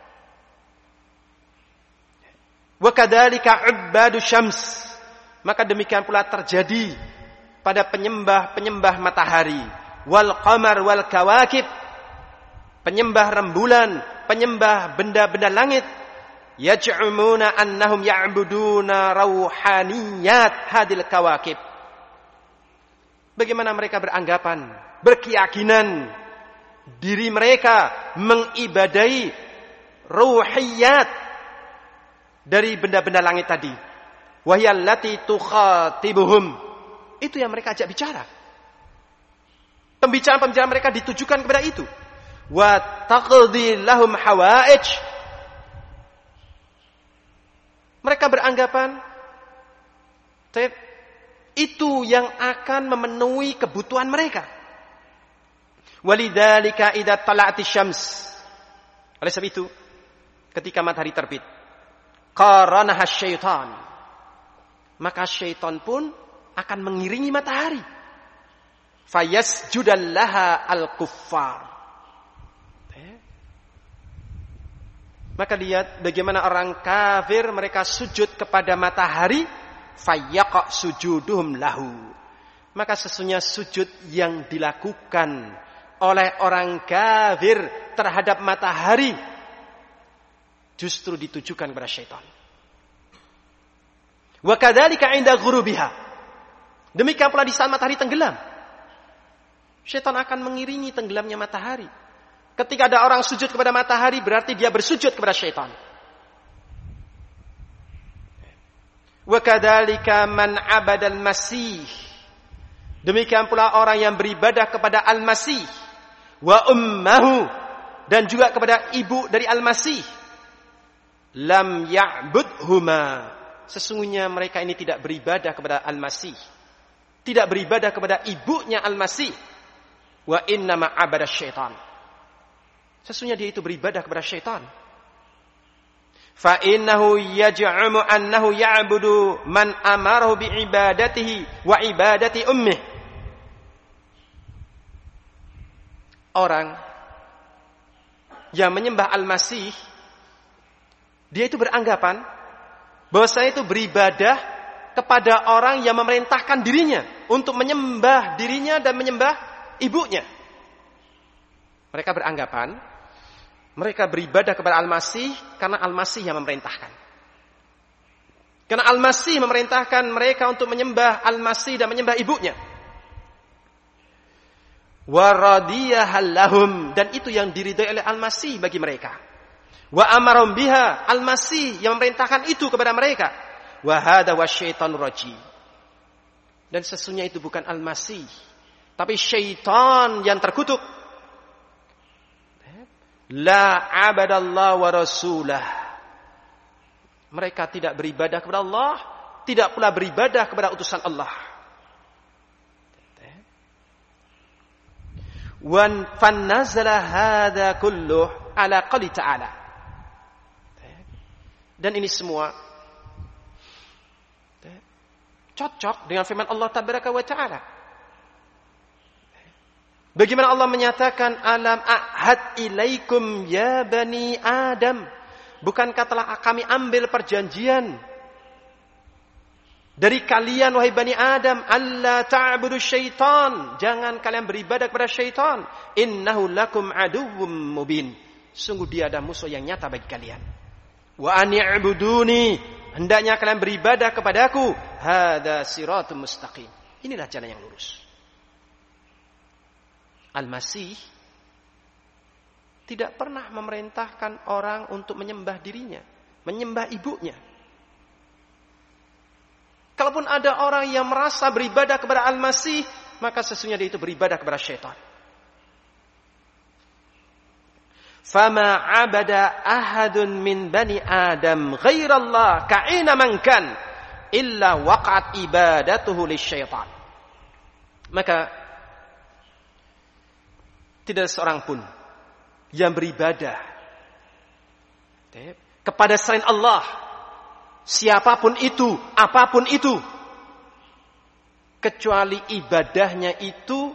Wa kadzalika ubadu syams, maka demikian pula terjadi pada penyembah matahari, wal qamar wal kawakib, penyembah rembulan, penyembah benda-benda langit. Yaj'umuna annahum ya'buduna rauhaniyat hadil kawakib, bagaimana mereka beranggapan, berkeyakinan diri mereka mengibadahi ruhiyat dari benda-benda langit tadi. Wahyallati tukhatibuhum, itu yang mereka ajak bicara. Pembicaraan mereka ditujukan kepada itu. Wa taqdi lahum hawaij, mereka beranggapan itu yang akan memenuhi kebutuhan mereka. Walidzalika idza tala'ati syams, oleh sebab itu ketika matahari terbit, qaranaha syaitan, maka syaitan pun akan mengiringi matahari. Fayasjudallaha al-kuffar, maka lihat bagaimana orang kafir mereka sujud kepada matahari. Fayyaqa sujuduhum lahu, maka sesungguhnya sujud yang dilakukan oleh orang kafir terhadap matahari justru ditujukan kepada syaitan. Wa kadzalika 'inda ghurubiha, demikian pula di saat matahari tenggelam, syaitan akan mengiringi tenggelamnya matahari. Ketika ada orang sujud kepada matahari, berarti dia bersujud kepada syaitan. Wa kadzalika man 'abada al-masih, demikian pula orang yang beribadah kepada al-masih, wa ummahu, dan juga kepada ibu dari al-masih. Lam ya'budhuma, sesungguhnya mereka ini tidak beribadah kepada al-masih, tidak beribadah kepada ibunya al-masih. Wa innama 'abada syaitan, sesungguhnya dia itu beribadah kepada syaitan. Fa innahu yaj'amu annahu ya'budu man amarahu bi ibadatihi wa ibadati ummih. Orang yang menyembah al-masih Dia itu beranggapan bahwasanya itu beribadah kepada orang yang memerintahkan dirinya untuk menyembah dirinya dan menyembah ibunya. Mereka beranggapan mereka beribadah kepada Al-Masih karena Al-Masih yang memerintahkan. Karena Al-Masih memerintahkan mereka untuk menyembah Al-Masih dan menyembah ibunya. Wa radiyahal lahum, dan itu yang diridhai oleh Al-Masih bagi mereka. Wa amarum biha, Al-Masih yang memerintahkan itu kepada mereka. Wa hadha wasyaitanur rajim. Dan sesungguhnya itu bukan Al-Masih, tapi syaitan yang terkutuk. La abadallah wa rasulah. Mereka tidak beribadah kepada Allah, tidak pula beribadah kepada utusan Allah. Wan fannazala hadza kulluh ala qali ta'ala. Dan ini semua cocok dengan firman Allah tabaraka wa ta'ala. Bagaimana Allah menyatakan alam ahad ilaikum ya bani Adam, bukankah telah kami ambil perjanjian dari kalian wahai bani Adam, alla ta'budu syaitan, jangan kalian beribadah kepada syaitan, innahu lakum aduwwum mubin, sungguh dia adalah musuh yang nyata bagi kalian. Wa ani'buduni, hendaknya kalian beribadah kepadaku, hadza siratum mustaqim, inilah jalan yang lurus. Al-Masih tidak pernah memerintahkan orang untuk menyembah dirinya, menyembah ibunya. Kalaupun ada orang yang merasa beribadah kepada Al-Masih, maka sesungguhnya dia itu beribadah kepada syaitan. Fama abada ahadun min bani Adam ghairallah ka'ina man kan illa waqa'at ibadatuhu lisyaitan. Maka tidak ada seorang pun yang beribadah kepada selain Allah, siapapun itu, apapun itu, kecuali ibadahnya itu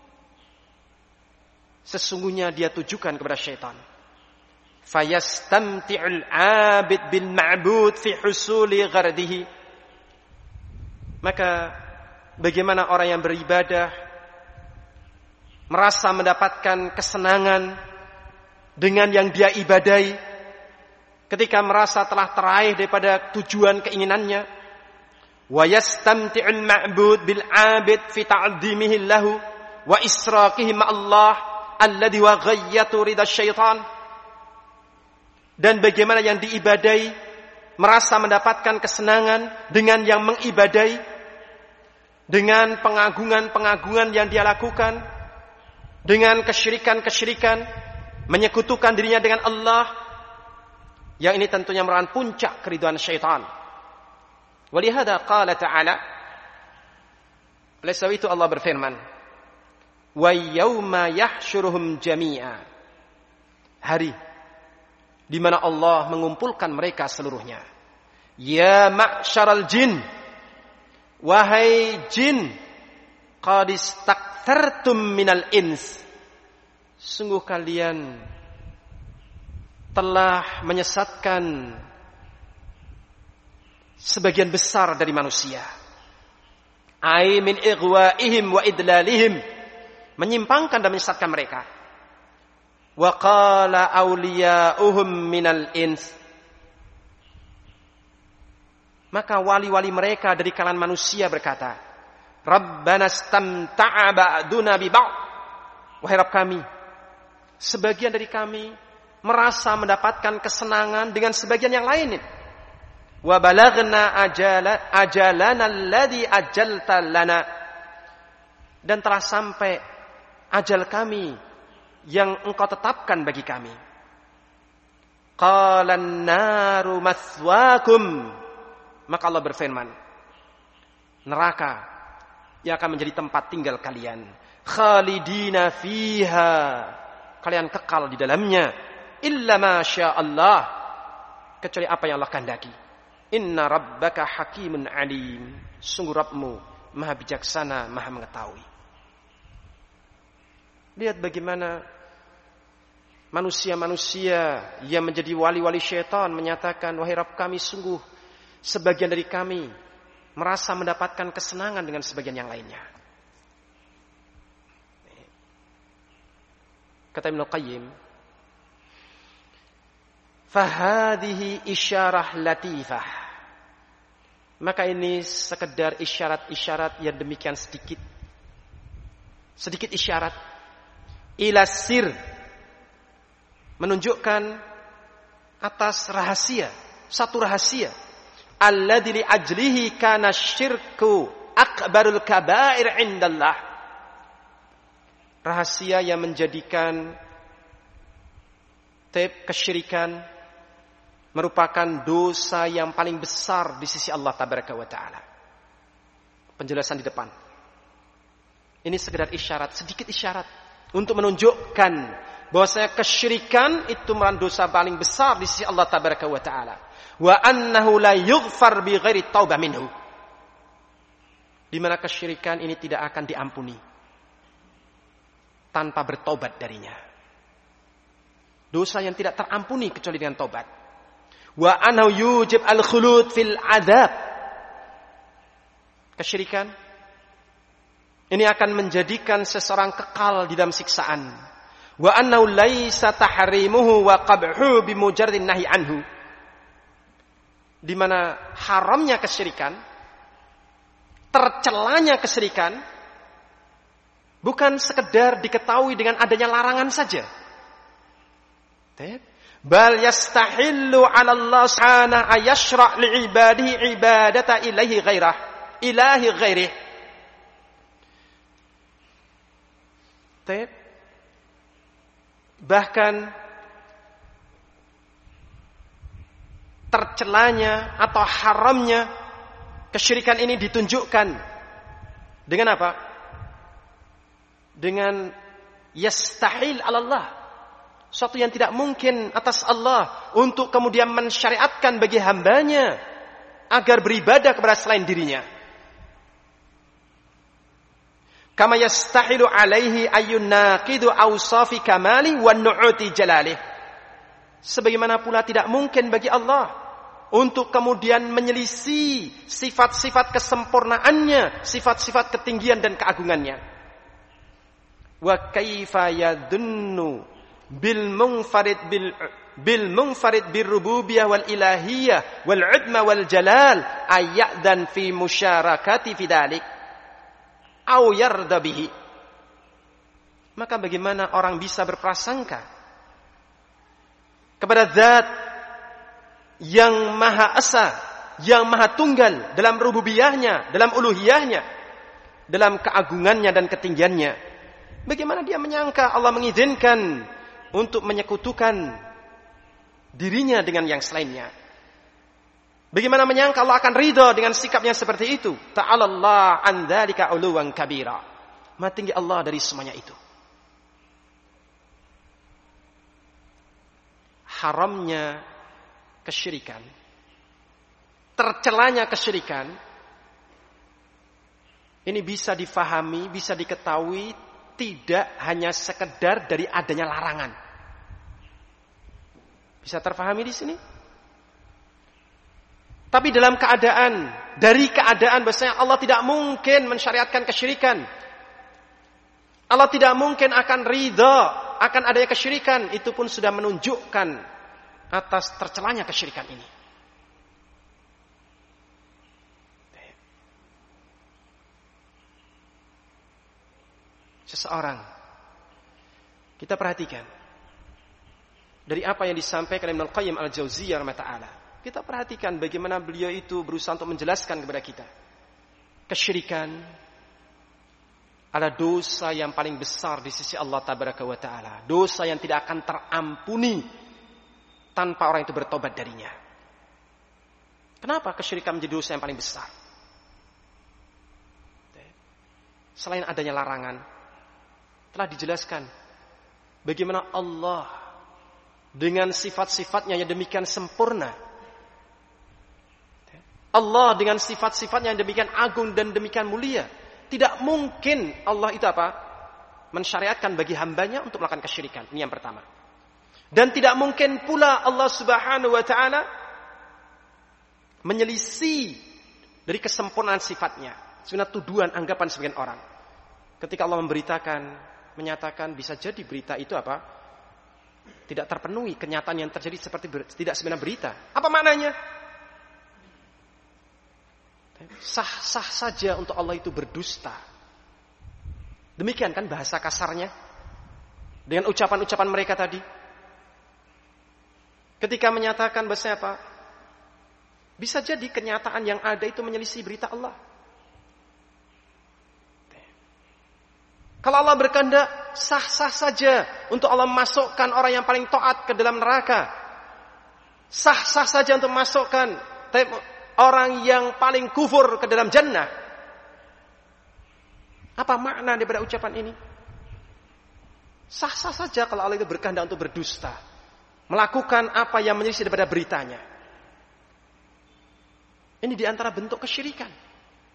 sesungguhnya dia tujukan kepada syaitan. Fayastamti'ul 'abid bil ma'bud fi husuli ghardihi. Maka bagaimana orang yang beribadah merasa mendapatkan kesenangan dengan yang dia ibadahi ketika merasa telah teraih daripada tujuan keinginannya. Wa yastamti'ul ma'bud bil 'abid fi ta'dhimihi lahu wa israqihi ma'allah alladhi wa ghayyatu ridha syaitan. Dan bagaimana yang diibadahi merasa mendapatkan kesenangan dengan yang mengibadahi, dengan pengagungan-pengagungan yang dia lakukan, dengan kesyirikan-kesyirikan, menyekutukan dirinya dengan Allah, yang ini tentunya merupakan puncak keridhaan syaitan. Walihada qala ta'ala, oleh sebab itu Allah berfirman, wa yauma yahsyuruhum jami'a, hari di mana Allah mengumpulkan mereka seluruhnya. Ya ma'syaral jin, wahai jin, qad istaktsartum minal ins, sungguh kalian telah menyesatkan sebagian besar dari manusia. Ai min ighwaihim wa idlalihim, menyimpangkan dan menyesatkan mereka. Wa qala awliya'uhum minal ins, maka wali-wali mereka dari kalangan manusia berkata, Rabbana istamta'a ba'duna bi ba'd, wahai Rabb kami, sebagian dari kami merasa mendapatkan kesenangan dengan sebagian yang lain. Wa balaghna ajalana alladhi ajalta lana, dan telah sampai ajal kami yang engkau tetapkan bagi kami. Qalan naru mathwakum, maka Allah berfirman, neraka yang akan menjadi tempat tinggal kalian. Khalidina fiha, kalian kekal di dalamnya. Illa ma syaa Allah, kecuali apa yang Allah kehendaki. Inna rabbaka hakimun alim, sungguh Rabbmu maha bijaksana, maha mengetahui. Lihat bagaimana manusia-manusia yang menjadi wali-wali syaitan menyatakan, wahai Rabb kami, sungguh sebagian dari kami merasa mendapatkan kesenangan dengan sebagian yang lainnya. Kata Ibnu Qayyim, fahadihi isyarah latifah. Maka ini sekedar isyarat-isyarat yang demikian sedikit. Sedikit isyarat. Ila sir. Menunjukkan atas rahasia. Satu rahasia. Alladzi li ajlihi kana syirku akbarul kabair indallah. Rahasia yang menjadikan kesyirikan merupakan dosa yang paling besar di sisi Allah Tabaraka wa Ta'ala. Penjelasan di depan. Ini sekedar isyarat, sedikit isyarat untuk menunjukkan bahwasanya kesyirikan itu merupakan dosa paling besar di sisi Allah Tabaraka wa Ta'ala. Wa annahu la yughfar bi ghairi taubah minhu. Di mana kesyirikan ini tidak akan diampuni tanpa bertobat darinya. Dosa yang tidak terampuni kecuali dengan tobat. Wa annahu yujib al-khulud fil adzab. Kesyirikan ini akan menjadikan seseorang kekal di dalam siksaan. Wa annahu laisa tahrimuhu wa qabhu bi mujarradin nahi anhu. Di mana haramnya kesyirikan, tercelanya kesyirikan bukan sekedar diketahui dengan adanya larangan saja. Bal yastahillu 'ala Allah subhanahu ayashra' li 'ibadihi ibadata ilahi ghairih. Bahkan tercelanya atau haramnya kesyirikan ini ditunjukkan dengan apa? Dengan yastahil 'ala Allah. Suatu yang tidak mungkin atas Allah untuk kemudian mensyariatkan bagi hambanya agar beribadah kepada selain dirinya. Kama yastahilu alaihi ayyun naqidu awsafi kamali wa nu'uti jalalih. Sebagaimana pula tidak mungkin bagi Allah untuk kemudian menyelisih sifat-sifat kesempurnaannya, sifat-sifat ketinggian dan keagungannya. Wa kaifa yadunnu bil munfarid bir rububiyah wal ilahiyah wal udma wal jalal ayyadan fi musyarakati fi dalik au yarda bihi. Maka bagaimana orang bisa berprasangka kepada zat yang maha esa, yang maha tunggal dalam rububiyahnya, dalam uluhiyahnya, dalam keagungannya dan ketinggiannya. Bagaimana dia menyangka Allah mengizinkan untuk menyekutukan dirinya dengan yang selainnya? Bagaimana menyangka Allah akan ridha dengan sikap yang seperti itu? Ta'ala Allah an dzalika 'uluwan kabira. Maha tinggi Allah dari semuanya itu. Haramnya kesyirikan, tercelanya kesyirikan, ini bisa difahami, bisa diketahui tidak hanya sekedar dari adanya larangan. Bisa terpahami di sini? Tapi dalam keadaan, dari keadaan bahwasanya Allah tidak mungkin mensyariatkan kesyirikan. Allah tidak mungkin akan ridha akan adanya kesyirikan, itu pun sudah menunjukkan atas tercelanya kesyirikan ini. Seseorang, kita perhatikan dari apa yang disampaikan Ibnu Qayyim al-Jauziyah rahimahullah. Kita perhatikan bagaimana beliau itu berusaha untuk menjelaskan kepada kita. Kesyirikan adalah dosa yang paling besar di sisi Allah Tabaraka wa Ta'ala. Dosa yang tidak akan terampuni tanpa orang itu bertobat darinya. Kenapa kesyirikan menjadi dosa yang paling besar? Selain adanya larangan, telah dijelaskan bagaimana Allah dengan sifat-sifatnya yang demikian sempurna, Allah dengan sifat-sifatnya yang demikian agung dan demikian mulia, tidak mungkin Allah itu apa? Mensyariatkan bagi hambanya untuk melakukan kesyirikan. Ini yang pertama. Dan tidak mungkin pula Allah Subhanahu wa taala menyelisih dari kesempurnaan sifatnya. Sebenarnya tuduhan anggapan sebagian orang. Ketika Allah memberitakan, menyatakan bisa jadi berita itu apa? Tidak terpenuhi, kenyataan yang terjadi seperti tidak sebenarnya berita. Apa maknanya? Sah-sah saja untuk Allah itu berdusta. Demikian kan bahasa kasarnya dengan ucapan-ucapan mereka tadi. Ketika menyatakan bahasa apa? Bisa jadi kenyataan yang ada itu menyelisih berita Allah. Kalau Allah berkehendak, sah-sah saja untuk Allah masukkan orang yang paling taat ke dalam neraka. Sah-sah saja untuk masukkan orang yang paling kufur ke dalam jannah. Apa makna daripada ucapan ini? Sah-sah saja kalau Allah itu berkehendak untuk berdusta, melakukan apa yang menyelisih daripada beritanya. Ini diantara bentuk kesyirikan.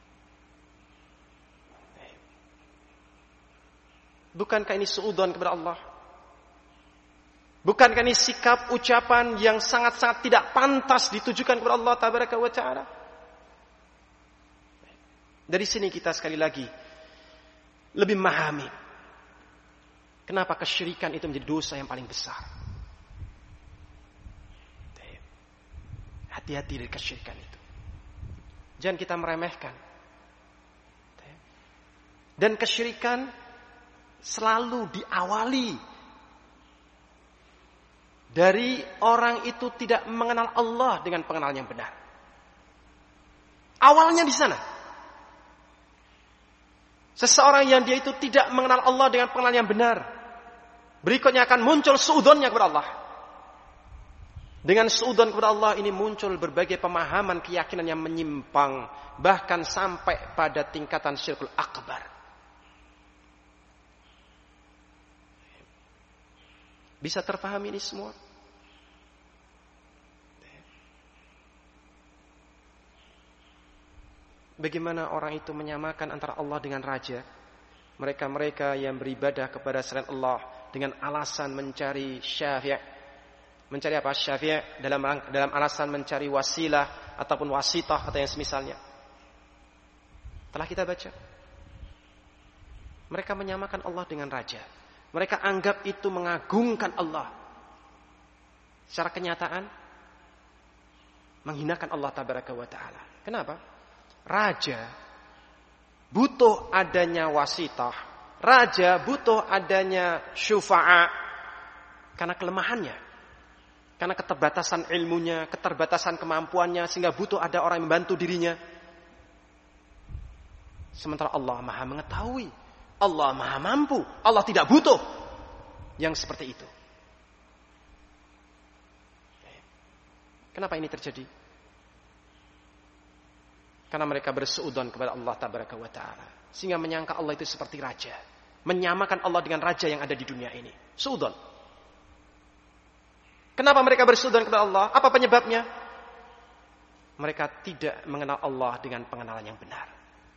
Bukankah ini suudzon kepada Allah? Bukankah ini sikap ucapan yang sangat-sangat tidak pantas ditujukan kepada Allah Tabaraka wa Ta'ala? Dari sini kita sekali lagi lebih memahami kenapa kesyirikan itu menjadi dosa yang paling besar. Hati-hati dari kesyirikan itu. Jangan kita meremehkan. Dan kesyirikan selalu diawali dari orang itu tidak mengenal Allah dengan pengenalan yang benar. Awalnya di sana. Seseorang yang dia itu tidak mengenal Allah dengan pengenalan yang benar, berikutnya akan muncul suudzonnya kepada Allah. Dengan suudzon kepada Allah ini muncul berbagai pemahaman keyakinan yang menyimpang, bahkan sampai pada tingkatan syirkul akbar. Bisa terpahami ini semua? Bagaimana orang itu menyamakan antara Allah dengan raja? Mereka-mereka yang beribadah kepada selain Allah dengan alasan mencari syafi'. Mencari apa? Syafi' dalam alasan mencari wasilah ataupun wasitah atau yang semisalnya. Telah kita baca. Mereka menyamakan Allah dengan raja. Mereka anggap itu mengagungkan Allah. Secara kenyataan menghinakan Allah Tabaraka wa Ta'ala. Kenapa? Raja butuh adanya wasitah. Raja butuh adanya syufa'a. Karena kelemahannya. Karena keterbatasan ilmunya, keterbatasan kemampuannya, sehingga butuh ada orang yang membantu dirinya. Sementara Allah Maha mengetahui, Allah Maha mampu, Allah tidak butuh yang seperti itu. Kenapa ini terjadi? Karena mereka bersuudzon kepada Allah Tabaraka wa Ta'ala, sehingga menyangka Allah itu seperti raja, menyamakan Allah dengan raja yang ada di dunia ini. Suudzon. Kenapa mereka bersuudzon kepada Allah? Apa penyebabnya? Mereka tidak mengenal Allah dengan pengenalan yang benar.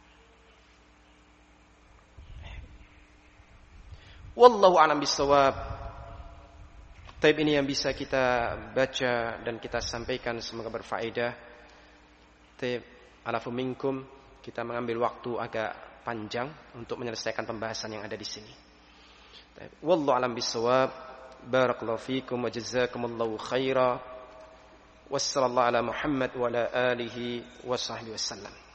Wallahu a'lam bishawab. Taib ini yang bisa kita baca dan kita sampaikan, semoga berfaedah. Taib alafu minkum, kita mengambil waktu agak panjang untuk menyelesaikan pembahasan yang ada di sini. Taib. Wallahu a'lam bishawab. Barakallahu fikum wa jazakumullahu khaira. Wassallallahu ala Muhammad wa ala alihi wa sahbihi wasallam.